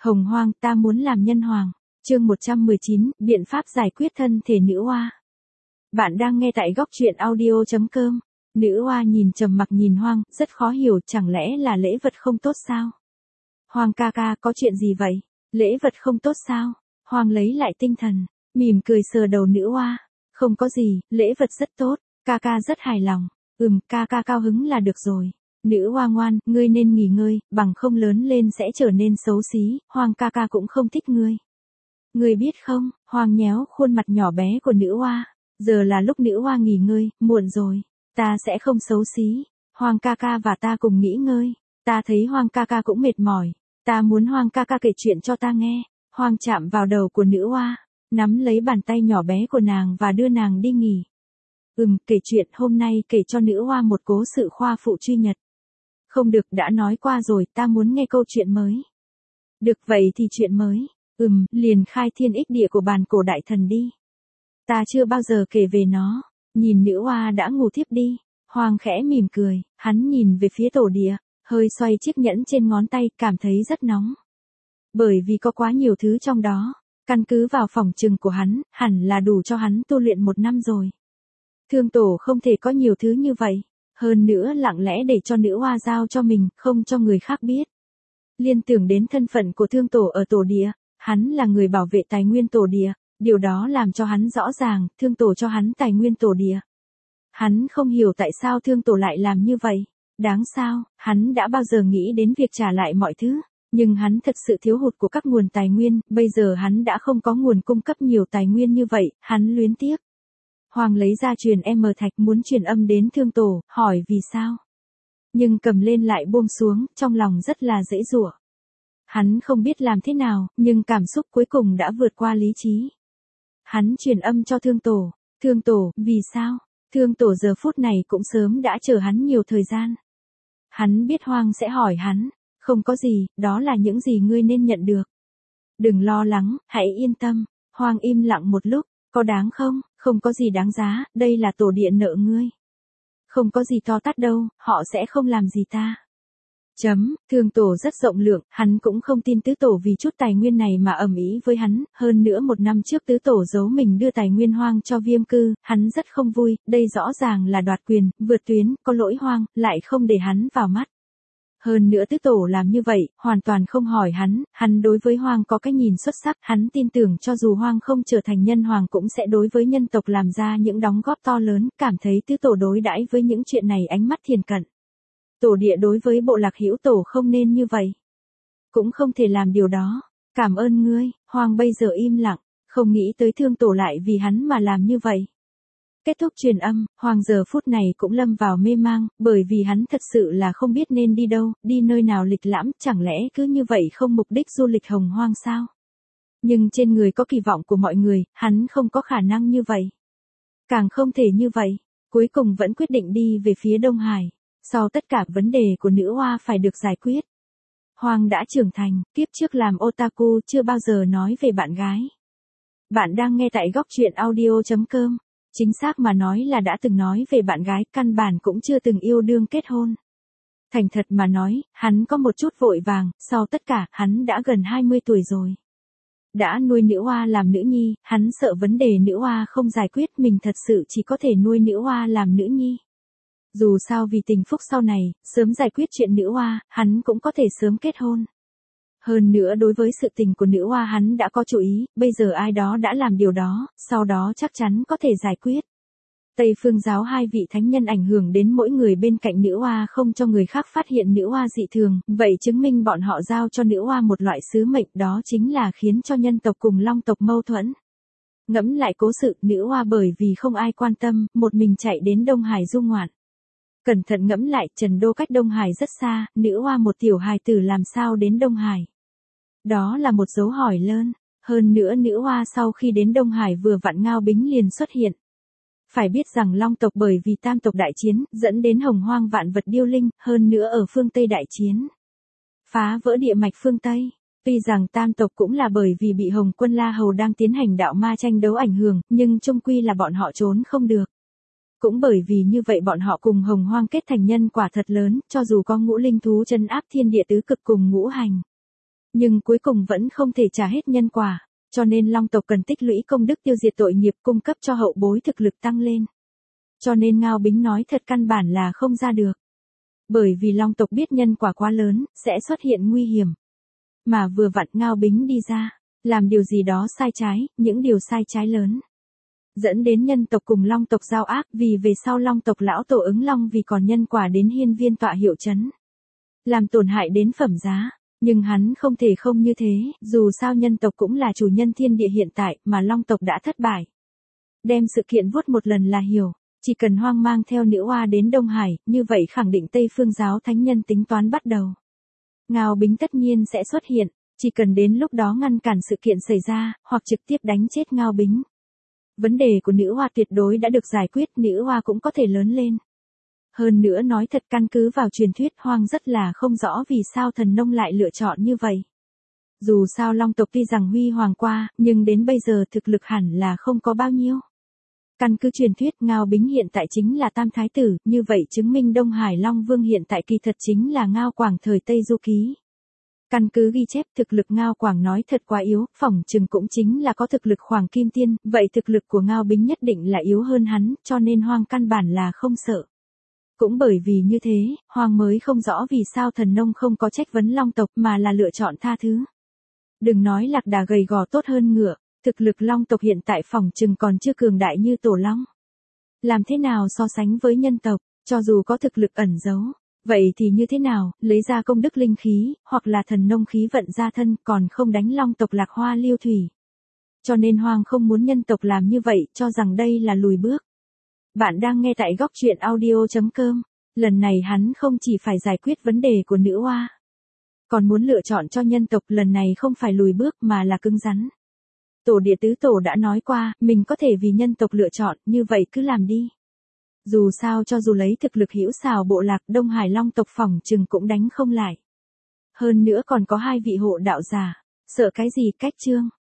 Hồng Hoang, ta muốn làm nhân hoàng. Chương 119, biện pháp giải quyết thân thể nữ oa. Bạn đang nghe tại góc truyện audio.com. Nữ oa nhìn trầm mặc nhìn Hoang, rất khó hiểu, chẳng lẽ là lễ vật không tốt sao? Hoang ca ca, có chuyện gì vậy? Lễ vật không tốt sao? Hoang lấy lại tinh thần, mỉm cười sờ đầu nữ oa. Không có gì, lễ vật rất tốt, ca ca rất hài lòng. Ca ca cao hứng là được rồi. Nữ oa ngoan, ngươi nên nghỉ ngơi, bằng không lớn lên sẽ trở nên xấu xí, Hoang ca ca cũng không thích ngươi. Ngươi biết không, Hoang nhéo khuôn mặt nhỏ bé của nữ oa. Giờ là lúc nữ oa nghỉ ngơi, muộn rồi. Ta sẽ không xấu xí. Hoang ca ca và ta cùng nghỉ ngơi. Ta thấy Hoang ca ca cũng mệt mỏi. Ta muốn Hoang ca ca kể chuyện cho ta nghe. Hoang chạm vào đầu của nữ oa, nắm lấy bàn tay nhỏ bé của nàng và đưa nàng đi nghỉ. Kể chuyện, hôm nay kể cho nữ oa một cố sự khoa phụ truy nhật. Không được, đã nói qua rồi, ta muốn nghe câu chuyện mới. Được, vậy thì chuyện mới. Liền khai thiên ích địa của bàn cổ đại thần đi. Ta chưa bao giờ kể về nó. Nhìn nữ oa đã ngủ thiếp đi. Hoang khẽ mỉm cười, hắn nhìn về phía tổ địa, hơi xoay chiếc nhẫn trên ngón tay, cảm thấy rất nóng. Bởi vì có quá nhiều thứ trong đó, căn cứ vào phỏng chừng của hắn, hẳn là đủ cho hắn tu luyện 1 năm rồi. Thương tổ không thể có nhiều thứ như vậy. Hơn nữa lặng lẽ để cho nữ oa giao cho mình, không cho người khác biết. Liên tưởng đến thân phận của thương tổ ở tổ địa, hắn là người bảo vệ tài nguyên tổ địa, điều đó làm cho hắn rõ ràng, thương tổ cho hắn tài nguyên tổ địa. Hắn không hiểu tại sao thương tổ lại làm như vậy. Đáng sao, hắn đã bao giờ nghĩ đến việc trả lại mọi thứ, nhưng hắn thật sự thiếu hụt của các nguồn tài nguyên, bây giờ hắn đã không có nguồn cung cấp nhiều tài nguyên như vậy, hắn luyến tiếc. Hoang lấy ra truyền thạch muốn truyền âm đến thương tổ, hỏi vì sao. Nhưng cầm lên lại buông xuống, trong lòng rất là dễ dụa. Hắn không biết làm thế nào, nhưng cảm xúc cuối cùng đã vượt qua lý trí. Hắn truyền âm cho thương tổ, vì sao? Thương tổ giờ phút này cũng sớm đã chờ hắn nhiều thời gian. Hắn biết Hoang sẽ hỏi hắn, không có gì, đó là những gì ngươi nên nhận được. Đừng lo lắng, hãy yên tâm. Hoang im lặng một lúc, có đáng không? Không có gì đáng giá, đây là tổ địa nợ ngươi. Không có gì to tát đâu, họ sẽ không làm gì ta. Thương tổ rất rộng lượng, hắn cũng không tin tứ tổ vì chút tài nguyên này mà ầm ĩ với hắn, hơn nữa 1 năm trước tứ tổ giấu mình đưa tài nguyên Hoang cho Viêm Cư, hắn rất không vui, đây rõ ràng là đoạt quyền, vượt tuyến, có lỗi Hoang, lại không để hắn vào mắt. Hơn nữa tứ tổ làm như vậy, hoàn toàn không hỏi hắn đối với Hoang có cái nhìn xuất sắc, hắn tin tưởng cho dù Hoang không trở thành nhân hoàng cũng sẽ đối với nhân tộc làm ra những đóng góp to lớn, cảm thấy tứ tổ đối đãi với những chuyện này ánh mắt thiền cận. Tổ địa đối với bộ lạc hữu tổ không nên như vậy. Cũng không thể làm điều đó. Cảm ơn ngươi, Hoang bây giờ im lặng, không nghĩ tới thương tổ lại vì hắn mà làm như vậy. Kết thúc truyền âm, Hoang giờ phút này cũng lâm vào mê mang, bởi vì hắn thật sự là không biết nên đi đâu, đi nơi nào lịch lãm, chẳng lẽ cứ như vậy không mục đích du lịch Hồng Hoang sao? Nhưng trên người có kỳ vọng của mọi người, hắn không có khả năng như vậy. Càng không thể như vậy, cuối cùng vẫn quyết định đi về phía Đông Hải. Sau tất cả vấn đề của nữ oa phải được giải quyết. Hoang đã trưởng thành, kiếp trước làm otaku chưa bao giờ nói về bạn gái. Bạn đang nghe tại góc truyện audio.com. Chính xác mà nói là đã từng nói về bạn gái, căn bản cũng chưa từng yêu đương kết hôn. Thành thật mà nói, hắn có một chút vội vàng, sau tất cả, hắn đã gần 20 tuổi rồi. Đã nuôi nữ oa làm nữ nhi, hắn sợ vấn đề nữ oa không giải quyết, mình thật sự chỉ có thể nuôi nữ oa làm nữ nhi. Dù sao vì tình phúc sau này, sớm giải quyết chuyện nữ oa, hắn cũng có thể sớm kết hôn. Hơn nữa đối với sự tình của nữ oa hắn đã có chú ý, bây giờ ai đó đã làm điều đó, sau đó chắc chắn có thể giải quyết. Tây Phương giáo 2 vị thánh nhân ảnh hưởng đến mỗi người bên cạnh nữ oa không cho người khác phát hiện nữ oa dị thường, vậy chứng minh bọn họ giao cho nữ oa một loại sứ mệnh, đó chính là khiến cho nhân tộc cùng long tộc mâu thuẫn. Ngẫm lại cố sự, nữ oa bởi vì không ai quan tâm, một mình chạy đến Đông Hải du ngoạn. Cẩn thận ngẫm lại, Trần Đô cách Đông Hải rất xa, nữ oa một tiểu hài tử làm sao đến Đông Hải. Đó là một dấu hỏi lớn. Hơn nữa nữ oa sau khi đến Đông Hải vừa vặn Ngao Bính liền xuất hiện. Phải biết rằng Long tộc bởi vì Tam tộc đại chiến, dẫn đến Hồng Hoang vạn vật điêu linh, hơn nữa ở phương Tây đại chiến. Phá vỡ địa mạch phương Tây. Tuy rằng Tam tộc cũng là bởi vì bị Hồng Quân La Hầu đang tiến hành đạo ma tranh đấu ảnh hưởng, nhưng chung quy là bọn họ trốn không được. Cũng bởi vì như vậy bọn họ cùng Hồng Hoang kết thành nhân quả thật lớn, cho dù có ngũ linh thú trấn áp thiên địa tứ cực cùng ngũ hành. Nhưng cuối cùng vẫn không thể trả hết nhân quả, cho nên Long tộc cần tích lũy công đức tiêu diệt tội nghiệp cung cấp cho hậu bối thực lực tăng lên. Cho nên Ngao Bính nói thật căn bản là không ra được. Bởi vì Long tộc biết nhân quả quá lớn, sẽ xuất hiện nguy hiểm. Mà vừa vặn Ngao Bính đi ra, làm điều gì đó sai trái, những điều sai trái lớn. Dẫn đến nhân tộc cùng Long tộc giao ác vì về sau Long tộc lão tổ ứng Long vì còn nhân quả đến hiên viên tọa hiệu chấn. Làm tổn hại đến phẩm giá. Nhưng hắn không thể không như thế, dù sao nhân tộc cũng là chủ nhân thiên địa hiện tại mà Long tộc đã thất bại. Đem sự kiện vuốt một lần là hiểu, chỉ cần Hoang mang theo nữ oa đến Đông Hải, như vậy khẳng định Tây Phương giáo thánh nhân tính toán bắt đầu. Ngao Bính tất nhiên sẽ xuất hiện, chỉ cần đến lúc đó ngăn cản sự kiện xảy ra, hoặc trực tiếp đánh chết Ngao Bính. Vấn đề của nữ oa tuyệt đối đã được giải quyết, nữ oa cũng có thể lớn lên. Hơn nữa nói thật căn cứ vào truyền thuyết Hoang rất là không rõ vì sao thần nông lại lựa chọn như vậy. Dù sao Long tộc tuy rằng huy hoàng qua, nhưng đến bây giờ thực lực hẳn là không có bao nhiêu. Căn cứ truyền thuyết Ngao Bính hiện tại chính là Tam Thái Tử, như vậy chứng minh Đông Hải Long Vương hiện tại kỳ thật chính là Ngao Quảng thời Tây Du Ký. Căn cứ ghi chép thực lực Ngao Quảng nói thật quá yếu, phỏng chừng cũng chính là có thực lực khoảng kim tiên, vậy thực lực của Ngao Bính nhất định là yếu hơn hắn, cho nên Hoang căn bản là không sợ. Cũng bởi vì như thế, Hoang mới không rõ vì sao thần nông không có trách vấn Long tộc mà là lựa chọn tha thứ. Đừng nói lạc đà gầy gò tốt hơn ngựa, thực lực Long tộc hiện tại phỏng chừng còn chưa cường đại như Tổ Long. Làm thế nào so sánh với nhân tộc, cho dù có thực lực ẩn giấu, vậy thì như thế nào, lấy ra công đức linh khí, hoặc là thần nông khí vận ra thân còn không đánh Long tộc Lạc Hoa Liêu Thủy. Cho nên Hoang không muốn nhân tộc làm như vậy, cho rằng đây là lùi bước. Bạn đang nghe tại góc truyện audio.com. Lần này hắn không chỉ phải giải quyết vấn đề của nữ oa, còn muốn lựa chọn cho nhân tộc, lần này không phải lùi bước mà là cứng rắn. Tổ địa tứ tổ đã nói qua, mình có thể vì nhân tộc lựa chọn, như vậy cứ làm đi. Dù sao cho dù lấy thực lực hữu xào bộ lạc Đông Hải Long tộc phỏng chừng cũng đánh không lại. Hơn nữa còn có 2 vị hộ đạo giả, sợ cái gì cách chương.